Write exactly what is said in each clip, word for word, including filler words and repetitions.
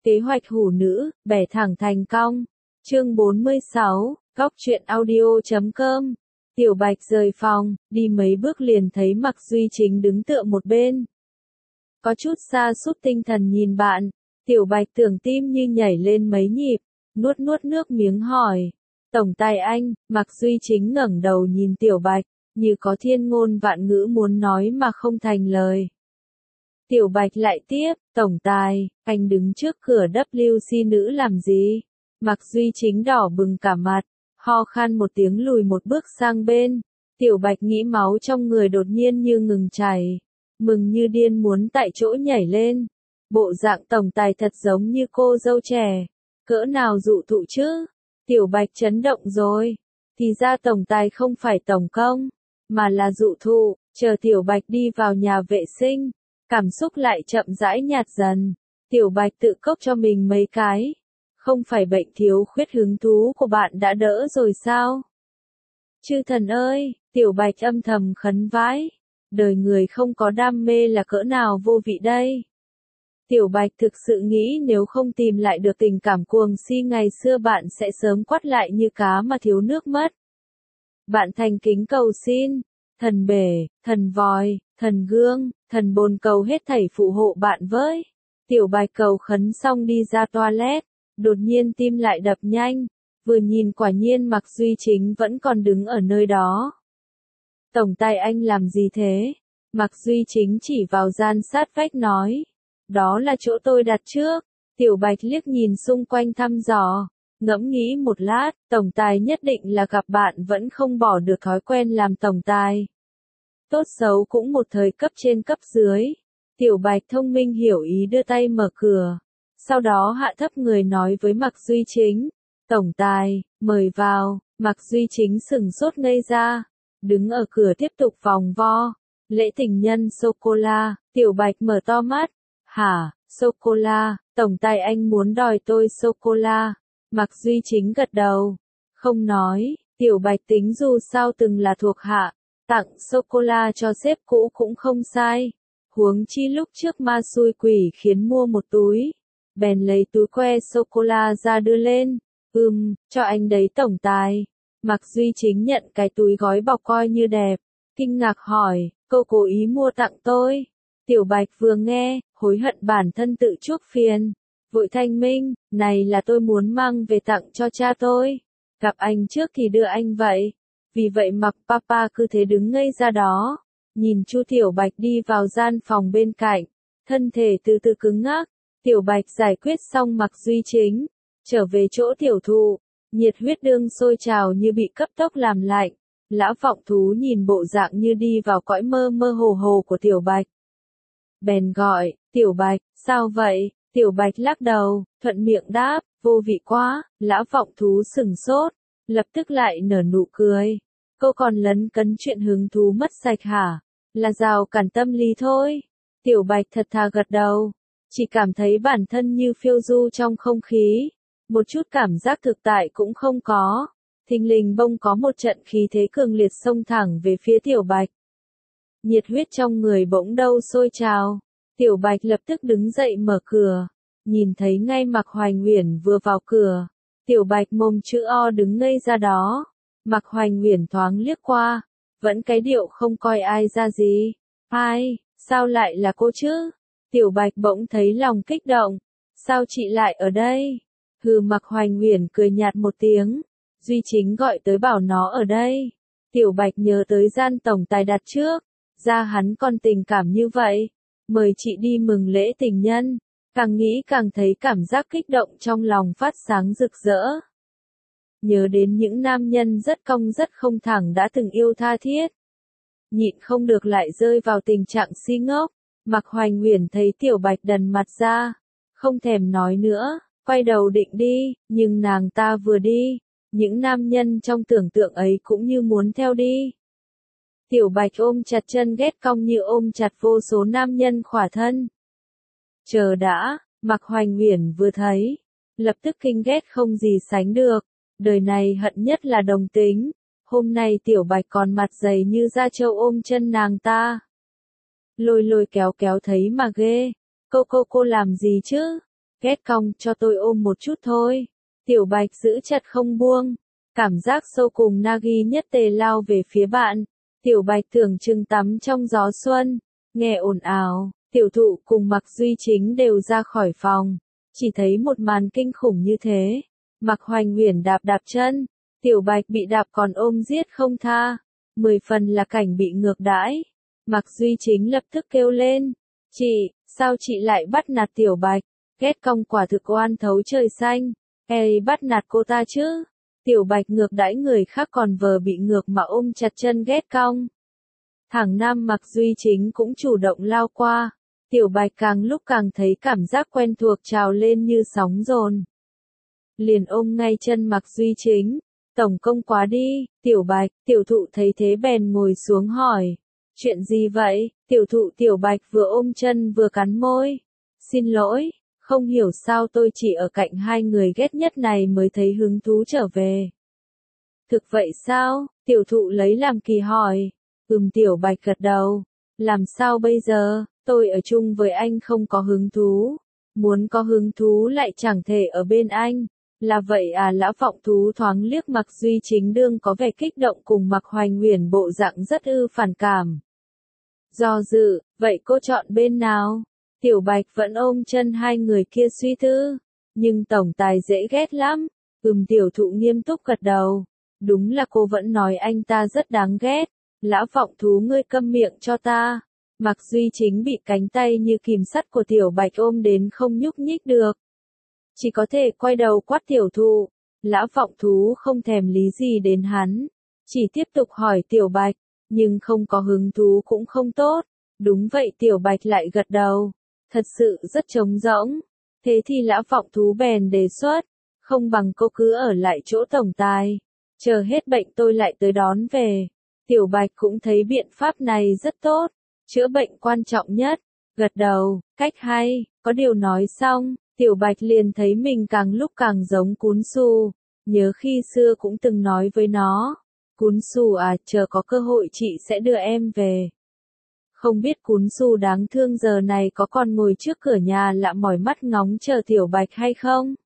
Kế hoạch hủ nữ, bẻ thẳng thành cong. Chương bốn mươi sáu, Góc truyện audio chấm com. Tiểu Bạch rời phòng, đi mấy bước liền thấy Mạc Duy Chính đứng tựa một bên. Có chút sa sút tinh thần nhìn bạn, Tiểu Bạch tưởng tim như nhảy lên mấy nhịp, nuốt nuốt nước miếng hỏi. Tổng tài anh, Mạc Duy Chính ngẩng đầu nhìn Tiểu Bạch, như có thiên ngôn vạn ngữ muốn nói mà không thành lời. Tiểu Bạch lại tiếp, tổng tài, anh đứng trước cửa W C nữ làm gì? Mạc Duy Chính đỏ bừng cả mặt, ho khan một tiếng lùi một bước sang bên. Tiểu Bạch nghĩ máu trong người đột nhiên như ngừng chảy, mừng như điên muốn tại chỗ nhảy lên. Bộ dạng tổng tài thật giống như cô dâu trẻ, cỡ nào dụ thụ chứ? Tiểu Bạch chấn động rồi, thì ra tổng tài không phải tổng công, mà là dụ thụ. Chờ Tiểu Bạch đi vào nhà vệ sinh, cảm xúc lại chậm rãi nhạt dần. Tiểu Bạch tự cốc cho mình mấy cái. Không phải bệnh thiếu khuyết hứng thú của bạn đã đỡ rồi sao? Chư thần ơi, Tiểu Bạch âm thầm khấn vái. Đời người không có đam mê là cỡ nào vô vị đây? Tiểu Bạch thực sự nghĩ nếu không tìm lại được tình cảm cuồng si ngày xưa bạn sẽ sớm quắt lại như cá mà thiếu nước mất. Bạn thành kính cầu xin, thần bể, thần vòi, thần gương, thần bồn cầu hết thảy phù hộ bạn với. Tiểu Bạch cầu khấn xong đi ra toilet, đột nhiên tim lại đập nhanh, vừa nhìn quả nhiên Mạc Duy Chính vẫn còn đứng ở nơi đó. Tổng tài anh làm gì thế? Mạc Duy Chính chỉ vào gian sát vách nói. Đó là chỗ tôi đặt trước. Tiểu Bạch liếc nhìn xung quanh thăm dò, ngẫm nghĩ một lát, tổng tài nhất định là gặp bạn vẫn không bỏ được thói quen làm tổng tài. Tốt xấu cũng một thời cấp trên cấp dưới. Tiểu Bạch thông minh hiểu ý đưa tay mở cửa, sau đó hạ thấp người nói với Mạc Duy Chính. Tổng tài, mời vào. Mạc Duy Chính sừng sốt ngây ra, đứng ở cửa tiếp tục vòng vo. Lễ tình nhân sô-cô-la. Tiểu Bạch mở to mắt. Hả, sô-cô-la, tổng tài anh muốn đòi tôi sô-cô-la. Mạc Duy Chính gật đầu, không nói. Tiểu Bạch tính dù sao từng là thuộc hạ, tặng sô-cô-la cho sếp cũ cũng không sai. Huống chi lúc trước ma xui quỷ khiến mua một túi, bèn lấy túi que sô-cô-la ra đưa lên. Ừm, cho anh đấy tổng tài. Mạc Duy Chính nhận cái túi gói bọc coi như đẹp, kinh ngạc hỏi, cô cố ý mua tặng tôi? Tiểu Bạch vừa nghe, hối hận bản thân tự chuốc phiền, vội thanh minh, này là tôi muốn mang về tặng cho cha tôi. Gặp anh trước thì đưa anh vậy. Vì vậy Mạc Papa cứ thế đứng ngây ra đó, nhìn Chu Tiểu Bạch đi vào gian phòng bên cạnh, thân thể từ từ cứng ngắc. Tiểu Bạch giải quyết xong Mạc Duy Chính, trở về chỗ tiểu thụ, nhiệt huyết đương sôi trào như bị cấp tốc làm lạnh. Lão vọng thú nhìn bộ dạng như đi vào cõi mơ mơ hồ hồ của Tiểu Bạch, bèn gọi, Tiểu Bạch, sao vậy? Tiểu Bạch lắc đầu, thuận miệng đáp, vô vị quá. Lão vọng thú sừng sốt, lập tức lại nở nụ cười. Cô còn lấn cấn chuyện hứng thú mất sạch hả? Là rào cản tâm lý thôi. Tiểu Bạch thật thà gật đầu, chỉ cảm thấy bản thân như phiêu du trong không khí, một chút cảm giác thực tại cũng không có. Thình lình bông có một trận khí thế cường liệt xông thẳng về phía Tiểu Bạch. Nhiệt huyết trong người bỗng đâu sôi trào. Tiểu Bạch lập tức đứng dậy mở cửa, nhìn thấy ngay Mạc Hoành Uyển vừa vào cửa. Tiểu Bạch mồm chữ O đứng ngây ra đó. Mạc Hoành Uyển thoáng liếc qua, vẫn cái điệu không coi ai ra gì. Ai, sao lại là cô chứ? Tiểu Bạch bỗng thấy lòng kích động. Sao chị lại ở đây? Hừ, Mạc Hoành Uyển cười nhạt một tiếng. Duy Chính gọi tới bảo nó ở đây. Tiểu Bạch nhớ tới gian tổng tài đặt trước, ra hắn còn tình cảm như vậy, mời chị đi mừng lễ tình nhân. Càng nghĩ càng thấy cảm giác kích động trong lòng phát sáng rực rỡ. Nhớ đến những nam nhân rất cong rất không thẳng đã từng yêu tha thiết, nhịn không được lại rơi vào tình trạng si ngốc. Mạc Hoành Uyển thấy Tiểu Bạch đần mặt ra, không thèm nói nữa, quay đầu định đi, nhưng nàng ta vừa đi, những nam nhân trong tưởng tượng ấy cũng như muốn theo đi. Tiểu Bạch ôm chặt chân ghét cong như ôm chặt vô số nam nhân khỏa thân. Chờ đã, Mạc Hoành Uyển vừa thấy, lập tức kinh ghét không gì sánh được. Đời này hận nhất là đồng tính. Hôm nay Tiểu Bạch còn mặt dày như da trâu ôm chân nàng ta, lôi lôi kéo kéo thấy mà ghê. Cô cô cô làm gì chứ? Ghét cong cho tôi ôm một chút thôi. Tiểu Bạch giữ chặt không buông. Cảm giác sâu cùng Nagi nhất tề lao về phía bạn. Tiểu Bạch tưởng chừng tắm trong gió xuân. Nghe ồn ào, Tiểu Thụ cùng Mạc Duy Chính đều ra khỏi phòng. Chỉ thấy một màn kinh khủng như thế. Mạc Hoành Uyển đạp đạp chân. Tiểu Bạch bị đạp còn ôm giết không tha. Mười phần là cảnh bị ngược đãi. Mạc Duy Chính lập tức kêu lên. Chị, sao chị lại bắt nạt Tiểu Bạch? Ghét cong quả thực oan thấu trời xanh. Ê, bắt nạt cô ta chứ? Tiểu Bạch ngược đãi người khác còn vờ bị ngược mà ôm chặt chân ghét cong. Thằng nam Mạc Duy Chính cũng chủ động lao qua. Tiểu Bạch càng lúc càng thấy cảm giác quen thuộc trào lên như sóng dồn. Liền ôm ngay chân Mạc Duy Chính. Tổng công quá đi, Tiểu Bạch. Tiểu Thụ thấy thế bèn ngồi xuống hỏi. Chuyện gì vậy? Tiểu Thụ Tiểu Bạch vừa ôm chân vừa cắn môi. Xin lỗi, không hiểu sao tôi chỉ ở cạnh hai người ghét nhất này mới thấy hứng thú trở về. Thực vậy sao? Tiểu Thụ lấy làm kỳ hỏi. Ừm, Tiểu Bạch gật đầu. Làm sao bây giờ? Tôi ở chung với anh không có hứng thú. Muốn có hứng thú lại chẳng thể ở bên anh. Là vậy à? Lão Vọng Thú thoáng liếc Mạc Duy Chính đương có vẻ kích động cùng Mạc Hoành Uyển bộ dạng rất ư phản cảm. Do dự, vậy cô chọn bên nào? Tiểu Bạch vẫn ôm chân hai người kia suy tư. Nhưng tổng tài dễ ghét lắm. Ừm, Tiểu Thụ nghiêm túc gật đầu. Đúng là cô vẫn nói anh ta rất đáng ghét. Lão Vọng Thú ngươi câm miệng cho ta. Mạc Duy Chính bị cánh tay như kìm sắt của Tiểu Bạch ôm đến không nhúc nhích được. Chỉ có thể quay đầu quát Tiểu Thụ. Lão Vọng Thú không thèm lý gì đến hắn. Chỉ tiếp tục hỏi Tiểu Bạch. Nhưng không có hứng thú cũng không tốt. Đúng vậy, Tiểu Bạch lại gật đầu. Thật sự rất trống rỗng. Thế thì Lão Vọng Thú bèn đề xuất. Không bằng cô cứ ở lại chỗ tổng tài. Chờ hết bệnh tôi lại tới đón về. Tiểu Bạch cũng thấy biện pháp này rất tốt. Chữa bệnh quan trọng nhất. Gật đầu, cách hay. Có điều nói xong, Tiểu Bạch liền thấy mình càng lúc càng giống Cún Xù. Nhớ khi xưa cũng từng nói với nó. Cún Xù à, chờ có cơ hội chị sẽ đưa em về. Không biết Cún Xù đáng thương giờ này có còn ngồi trước cửa nhà lạ mỏi mắt ngóng chờ Tiểu Bạch hay không?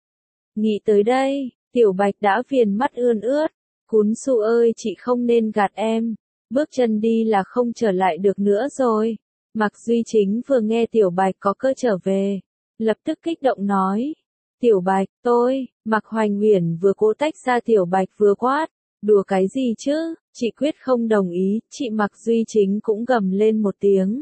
Nghĩ tới đây, Tiểu Bạch đã viền mắt ươn ướt. Cún Xù ơi, chị không nên gạt em. Bước chân đi là không trở lại được nữa rồi. Mạc Duy Chính vừa nghe Tiểu Bạch có cơ trở về. Lập tức kích động nói. Tiểu Bạch, tôi, Mạc Hoành Uyển vừa cố tách ra Tiểu Bạch vừa quát. Đùa cái gì chứ, chị quyết không đồng ý. Chị Mạc Duy Chính cũng gầm lên một tiếng.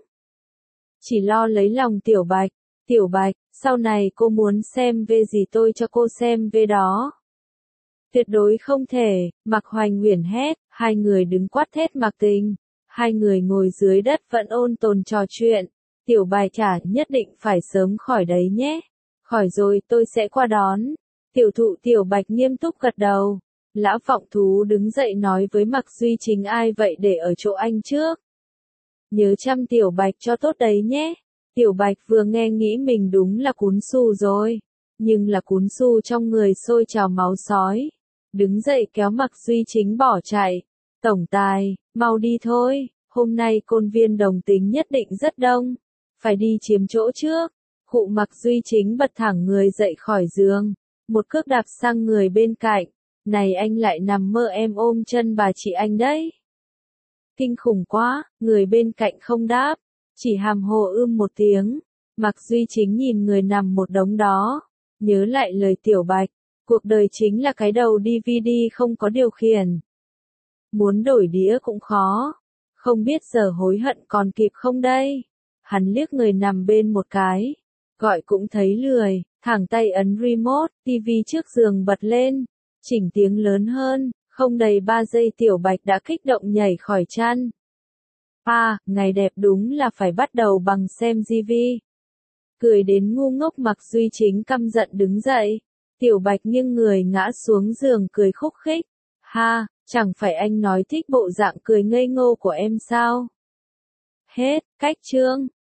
Chỉ lo lấy lòng Tiểu Bạch. Tiểu Bạch, sau này cô muốn xem vê gì tôi cho cô xem vê đó. Tuyệt đối không thể, Mạc Hoành Uyển hét, hai người đứng quát thét Mạc Tình. Hai người ngồi dưới đất vẫn ôn tồn trò chuyện. Tiểu Bạch chả nhất định phải sớm khỏi đấy nhé. Khỏi rồi tôi sẽ qua đón. Tiểu Thụ Tiểu Bạch nghiêm túc gật đầu. Lão Vọng Thú đứng dậy nói với Mạc Duy Chính ai vậy để ở chỗ anh trước. Nhớ chăm Tiểu Bạch cho tốt đấy nhé. Tiểu Bạch vừa nghe nghĩ mình đúng là Cún Xù rồi. Nhưng là Cún Xù trong người sôi trào máu sói. Đứng dậy kéo Mạc Duy Chính bỏ chạy. Tổng tài, mau đi thôi, hôm nay côn viên đồng tính nhất định rất đông. Phải đi chiếm chỗ trước. Khụ Mạc Duy Chính bật thẳng người dậy khỏi giường. Một cước đạp sang người bên cạnh. Này anh lại nằm mơ em ôm chân bà chị anh đấy. Kinh khủng quá, người bên cạnh không đáp. Chỉ hàm hồ ưm một tiếng. Mạc Duy Chính nhìn người nằm một đống đó. Nhớ lại lời Tiểu Bạch. Cuộc đời chính là cái đầu đê vê đê không có điều khiển. Muốn đổi đĩa cũng khó. Không biết giờ hối hận còn kịp không đây? Hắn liếc người nằm bên một cái. Gọi cũng thấy lười, thẳng tay ấn remote, tivi trước giường bật lên. Chỉnh tiếng lớn hơn, không đầy ba giây Tiểu Bạch đã kích động nhảy khỏi chăn. À, ngày đẹp đúng là phải bắt đầu bằng xem ti vi. Cười đến ngu ngốc Mạc Duy Chính căm giận đứng dậy. Tiểu Bạch nghiêng người ngã xuống giường cười khúc khích. Ha, chẳng phải anh nói thích bộ dạng cười ngây ngô của em sao? Hết, cách chương.